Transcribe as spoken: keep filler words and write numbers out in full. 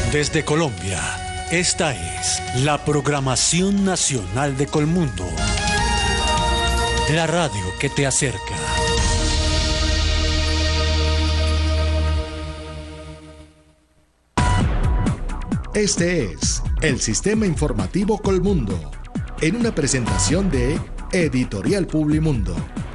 Desde Colombia, esta es la programación nacional de Colmundo. La radio que te acerca. Este es el Sistema Informativo Colmundo, en una presentación de Editorial Publimundo.